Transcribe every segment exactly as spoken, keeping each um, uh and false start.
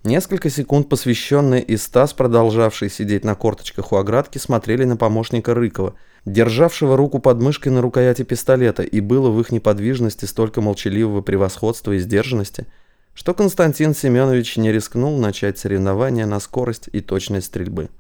Несколько секунд посвященные и Стас, продолжавший сидеть на корточках у оградки, смотрели на помощника Рыкова, державшего руку под мышкой на рукояти пистолета, и было в их неподвижности столько молчаливого превосходства и сдержанности, что Константин Семенович не рискнул начать соревнования на скорость и точность стрельбы.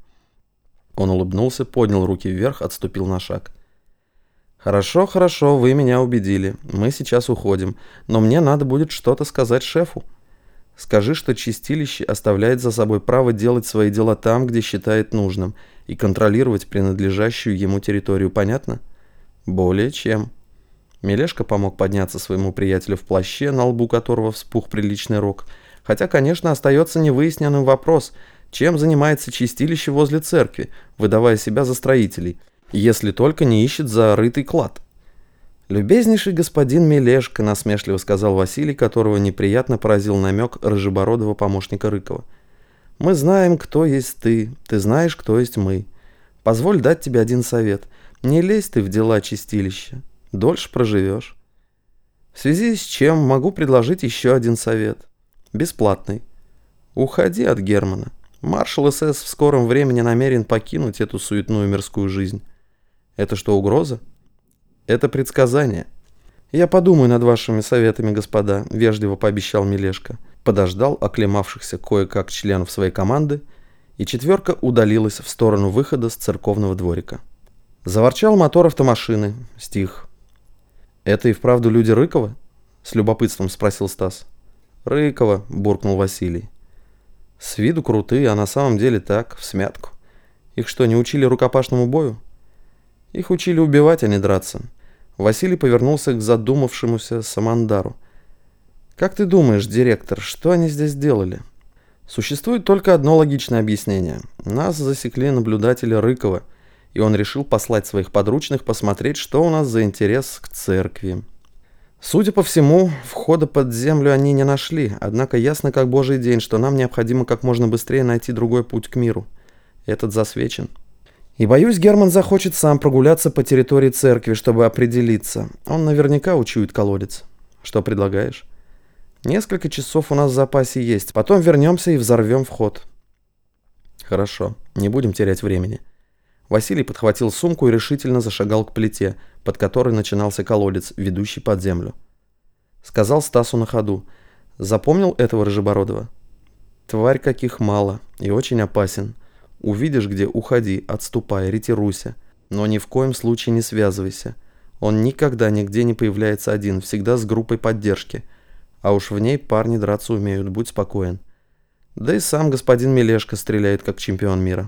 Он улыбнулся, поднял руки вверх, отступил на шаг. «Хорошо, хорошо, вы меня убедили. Мы сейчас уходим, но мне надо будет что-то сказать шефу. Скажи, что чистилище оставляет за собой право делать свои дела там, где считает нужным, и контролировать принадлежащую ему территорию, понятно?» «Более чем». Мелешка помог подняться своему приятелю в плаще, на лбу которого вспух приличный рог, хотя, конечно, остается невыясненным вопрос, чем занимается чистилище возле церкви, выдавая себя за строителей, если только не ищет зарытый клад. «Любезнейший господин Мелешка», — насмешливо сказал Василий, которого неприятно поразил намек рыжебородого помощника Рыкова. «Мы знаем, кто есть ты, ты знаешь, кто есть мы. Позволь дать тебе один совет. Не лезь ты в дела чистилища, дольше проживешь. В связи с чем могу предложить еще один совет. Бесплатный. Уходи от Германа. Маршал СС в скором времени намерен покинуть эту суетную мирскую жизнь. Это что, угроза? Это предсказание. Я подумаю над вашими советами, господа», — вежливо пообещал Мелешка. Подождал оклемавшихся кое-как членов своей команды, и четверка удалилась в сторону выхода с церковного дворика. Заворчал мотор автомашины, стих. «Это и вправду люди Рыкова?» — с любопытством спросил Стас. «Рыкова», — буркнул Василий. «С виду крутые, а на самом деле так, всмятку. Их что, не учили рукопашному бою?» «Их учили убивать, а не драться». Василий повернулся к задумавшемуся Самандару. «Как ты думаешь, директор, что они здесь делали?» «Существует только одно логичное объяснение. Нас засекли наблюдатели Рыкова, и он решил послать своих подручных посмотреть, что у нас за интерес к церкви. Судя по всему, входа под землю они не нашли, однако ясно как божий день, что нам необходимо как можно быстрее найти другой путь к миру. Этот засвечен. И боюсь, Герман захочет сам прогуляться по территории церкви, чтобы определиться. Он наверняка учует колодец. Что предлагаешь? Несколько часов у нас в запасе есть, потом вернемся и взорвем вход». «Хорошо, не будем терять времени». Василий подхватил сумку и решительно зашагал к плите, под которой начинался колодец, ведущий под землю. Сказал Стасу на ходу: «Запомнил этого Рыжебородова? Тварь каких мало и очень опасен. Увидишь где, уходи, отступай, ретируйся, но ни в коем случае не связывайся. Он никогда нигде не появляется один, всегда с группой поддержки. А уж в ней парни драться умеют, будь спокоен. Да и сам господин Мелешка стреляет как чемпион мира».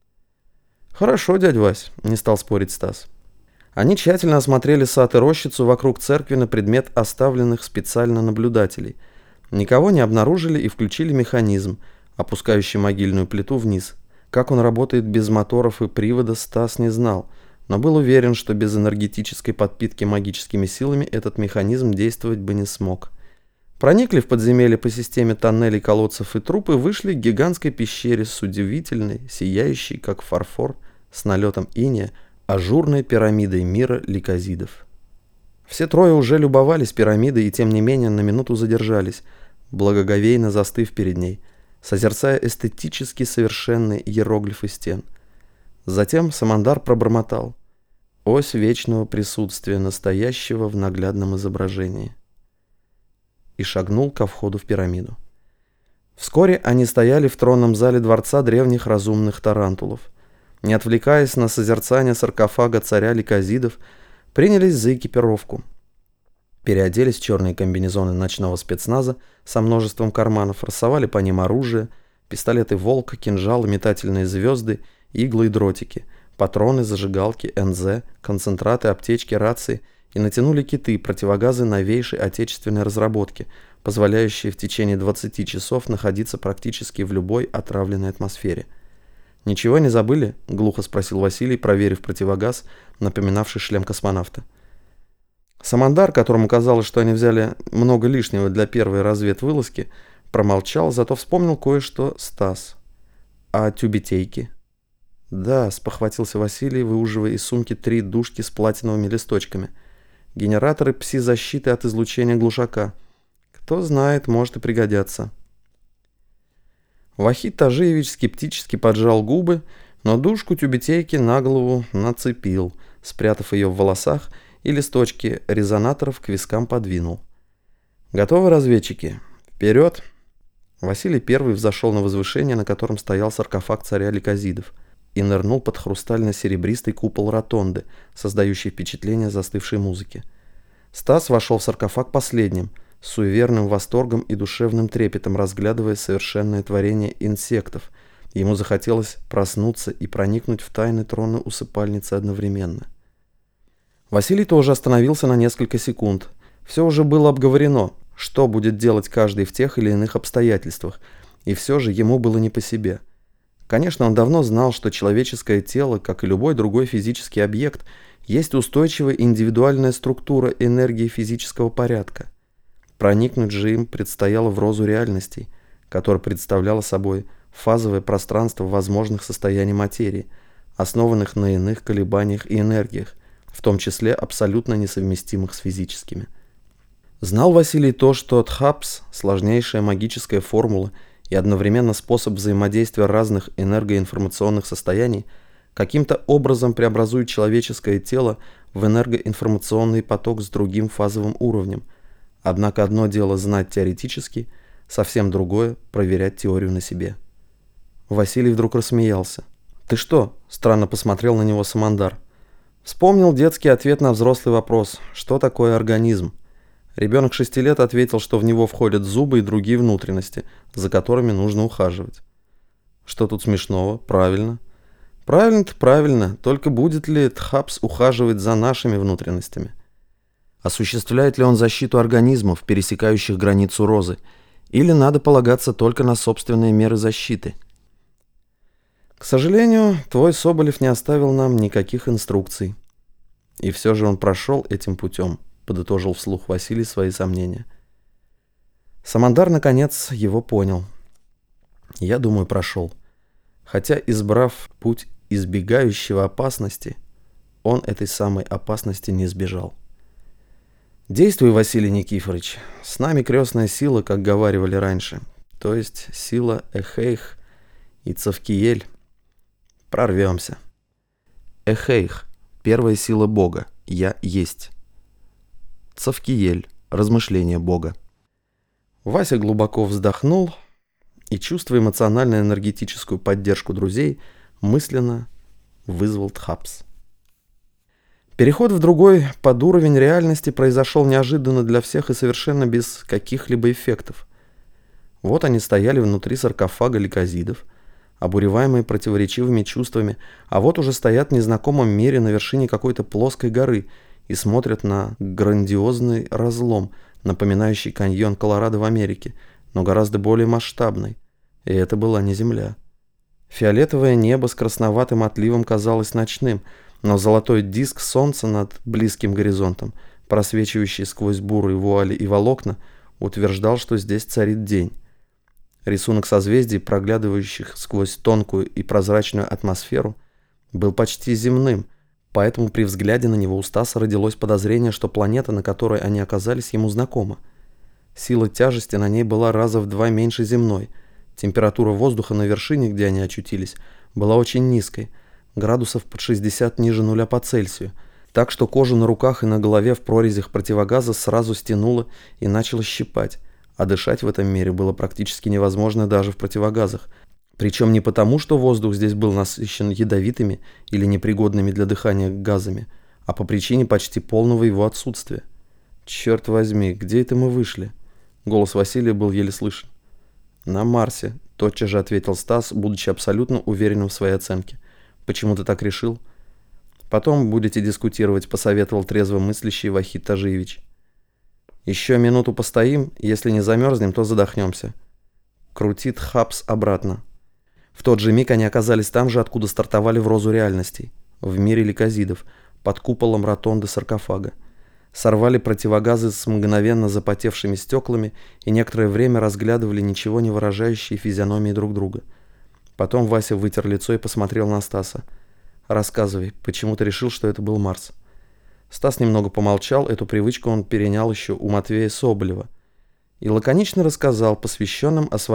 «Хорошо, дядь Вась», — не стал спорить Стас. Они тщательно осмотрели сад и рощицу вокруг церкви на предмет оставленных специально наблюдателей. Никого не обнаружили и включили механизм, опускающий могильную плиту вниз. Как он работает без моторов и привода, Стас не знал, но был уверен, что без энергетической подпитки магическими силами этот механизм действовать бы не смог. Проникли в подземелье по системе тоннелей, колодцев и труб и вышли к гигантской пещере с удивительной, сияющей, как фарфор, с налетом иния, ажурной пирамидой мира ликозидов. Все трое уже любовались пирамидой и тем не менее на минуту задержались, благоговейно застыв перед ней, созерцая эстетически совершенные иероглифы стен. Затем Самандар пробормотал: «Ось вечного присутствия настоящего в наглядном изображении», и шагнул ко входу в пирамиду. Вскоре они стояли в тронном зале дворца древних разумных тарантулов. Не отвлекаясь на созерцание саркофага царя ликозидов, принялись за экипировку. Переоделись в черные комбинезоны ночного спецназа со множеством карманов, рассовали по ним оружие, пистолеты «Волк», кинжалы, метательные звезды, иглы и дротики, патроны, зажигалки, эн зэ, концентраты, аптечки, рации и натянули киты, противогазы новейшей отечественной разработки, позволяющие в течение двадцати часов находиться практически в любой отравленной атмосфере. «Ничего не забыли?» — глухо спросил Василий, проверив противогаз, напоминавший шлем космонавта. Самандар, которому казалось, что они взяли много лишнего для первой разведвылазки, промолчал, зато вспомнил кое-что Стас. «А тюбетейки?» «Да», — спохватился Василий, выуживая из сумки три дужки с платиновыми листочками. «Генераторы пси-защиты от излучения глушака. Кто знает, может и пригодятся». Вахид Тажиевич скептически поджал губы, но дужку тюбетейки на голову нацепил, спрятав ее в волосах, и листочки резонаторов к вискам подвинул. «Готовы, разведчики? Вперед!» Василий Первый взошел на возвышение, на котором стоял саркофаг царя Ликазидов, и нырнул под хрустально-серебристый купол ротонды, создающий впечатление застывшей музыки. Стас вошел в саркофаг последним, с суеверным восторгом и душевным трепетом разглядывая совершенное творение инсектов. Ему захотелось проснуться и проникнуть в тайны трона усыпальницы одновременно. Василий тоже остановился на несколько секунд. Все уже было обговорено, что будет делать каждый в тех или иных обстоятельствах, и все же ему было не по себе. Конечно, он давно знал, что человеческое тело, как и любой другой физический объект, есть устойчивая индивидуальная структура энергии физического порядка. Проникнуть же им предстояло в розу реальностей, которая представляла собой фазовое пространство возможных состояний материи, основанных на иных колебаниях и энергиях, в том числе абсолютно несовместимых с физическими. Знал Василий то, что Тхапс – сложнейшая магическая формула и одновременно способ взаимодействия разных энергоинформационных состояний, каким-то образом преобразует человеческое тело в энергоинформационный поток с другим фазовым уровнем. Однако одно дело знать теоретически, совсем другое – проверять теорию на себе. Василий вдруг рассмеялся. «Ты что?» – странно посмотрел на него Самандар. Вспомнил детский ответ на взрослый вопрос «Что такое организм?». Ребенок шести лет ответил, что в него входят зубы и другие внутренности, за которыми нужно ухаживать. Что тут смешного? Правильно. Правильно-то правильно, только будет ли Тхапс ухаживать за нашими внутренностями? Осуществляет ли он защиту организмов, пересекающих границу розы, или надо полагаться только на собственные меры защиты? К сожалению, твой Соболев не оставил нам никаких инструкций. И все же он прошел этим путем, подытожил вслух Василий свои сомнения. Самандар, наконец, его понял. Я думаю, прошел. Хотя, избрав путь избегающего опасности, он этой самой опасности не избежал. Действуй, Василий Никифорович. С нами крестная сила, как говаривали раньше, то есть сила Эхейх и Цавкиель. Прорвемся. Эхейх – первая сила Бога, я есть. Цавкиель – размышление Бога. Вася глубоко вздохнул и, чувствуя эмоционально-энергетическую поддержку друзей, мысленно вызвал Тхапс. Переход в другой подуровень реальности произошел неожиданно для всех и совершенно без каких-либо эффектов. Вот они стояли внутри саркофага Ликазидов, обуреваемые противоречивыми чувствами, а вот уже стоят в незнакомом мире на вершине какой-то плоской горы и смотрят на грандиозный разлом, напоминающий каньон Колорадо в Америке, но гораздо более масштабный. И это была не Земля. Фиолетовое небо с красноватым отливом казалось ночным, но золотой диск солнца над близким горизонтом, просвечивающий сквозь бурые вуали и волокна, утверждал, что здесь царит день. Рисунок созвездий, проглядывающих сквозь тонкую и прозрачную атмосферу, был почти земным, поэтому при взгляде на него у Стаса родилось подозрение, что планета, на которой они оказались, ему знакома. Сила тяжести на ней была раза в два меньше земной. Температура воздуха на вершине, где они очутились, была очень низкой, градусов под шестьдесят ниже нуля по Цельсию, так что кожу на руках и на голове в прорезях противогаза сразу стянуло и начало щипать, а дышать в этом мире было практически невозможно даже в противогазах. Причем не потому, что воздух здесь был насыщен ядовитыми или непригодными для дыхания газами, а по причине почти полного его отсутствия. «Черт возьми, где это мы вышли?» Голос Василия был еле слышен. «На Марсе», — тотчас же ответил Стас, будучи абсолютно уверенным в своей оценке. «Почему ты так решил?» «Потом будете дискутировать», — посоветовал трезвомыслящий Вахид Тажиевич. «Еще минуту постоим, если не замерзнем, то задохнемся». Крутит Тхапс обратно. В тот же миг они оказались там же, откуда стартовали в розу реальностей, в мире Ликазидов, под куполом ротонды саркофага. Сорвали противогазы с мгновенно запотевшими стеклами и некоторое время разглядывали ничего не выражающие физиономии друг друга. Потом Вася вытер лицо и посмотрел на Стаса. «Рассказывай, почему ты решил, что это был Марс?» Стас немного помолчал, эту привычку он перенял еще у Матвея Соболева, и лаконично рассказал посвященным о своем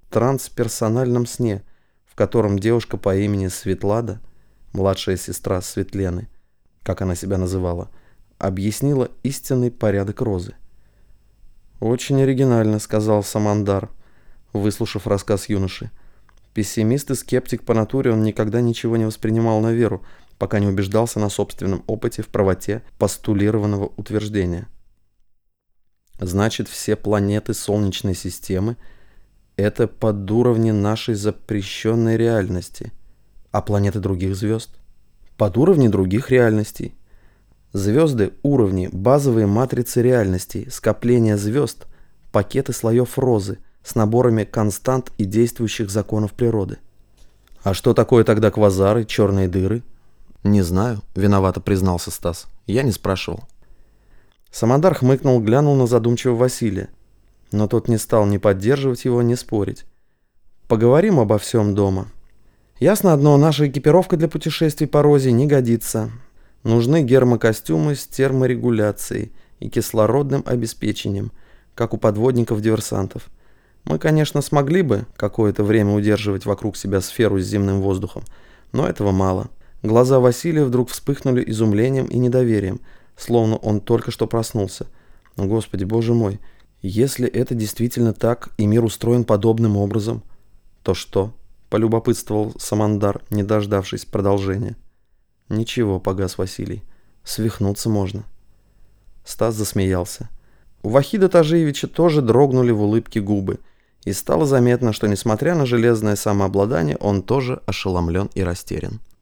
трансперсональном сне, в котором девушка по имени Светлана, младшая сестра Светлены, как она себя называла, объяснила истинный порядок розы. «Очень оригинально», — сказал Самандар, выслушав рассказ юноши. Пессимист и скептик по натуре, он никогда ничего не воспринимал на веру, пока не убеждался на собственном опыте в правоте постулированного утверждения. Значит, все планеты Солнечной системы — это подуровни нашей запрещенной реальности, а планеты других звезд — подуровни других реальностей. Звезды — уровни, базовые матрицы реальностей, скопления звезд, пакеты слоев розы с наборами констант и действующих законов природы. А что такое тогда квазары, черные дыры? Не знаю, виновато признался Стас. Я не спрашивал. Самандар хмыкнул, глянул на задумчивого Василия, но тот не стал ни поддерживать его, ни спорить. Поговорим обо всем дома. Ясно одно, наша экипировка для путешествий по розе не годится. Нужны гермокостюмы с терморегуляцией и кислородным обеспечением, как у подводников-диверсантов. Мы, конечно, смогли бы какое-то время удерживать вокруг себя сферу с земным воздухом, но этого мало. Глаза Василия вдруг вспыхнули изумлением и недоверием, словно он только что проснулся. Господи, боже мой, если это действительно так, и мир устроен подобным образом, то что? Полюбопытствовал Самандар, не дождавшись продолжения. Ничего, погас Василий, свихнуться можно. Стас засмеялся. У Вахида Тажиевича тоже дрогнули в улыбке губы, и стало заметно, что, несмотря на железное самообладание, он тоже ошеломлен и растерян.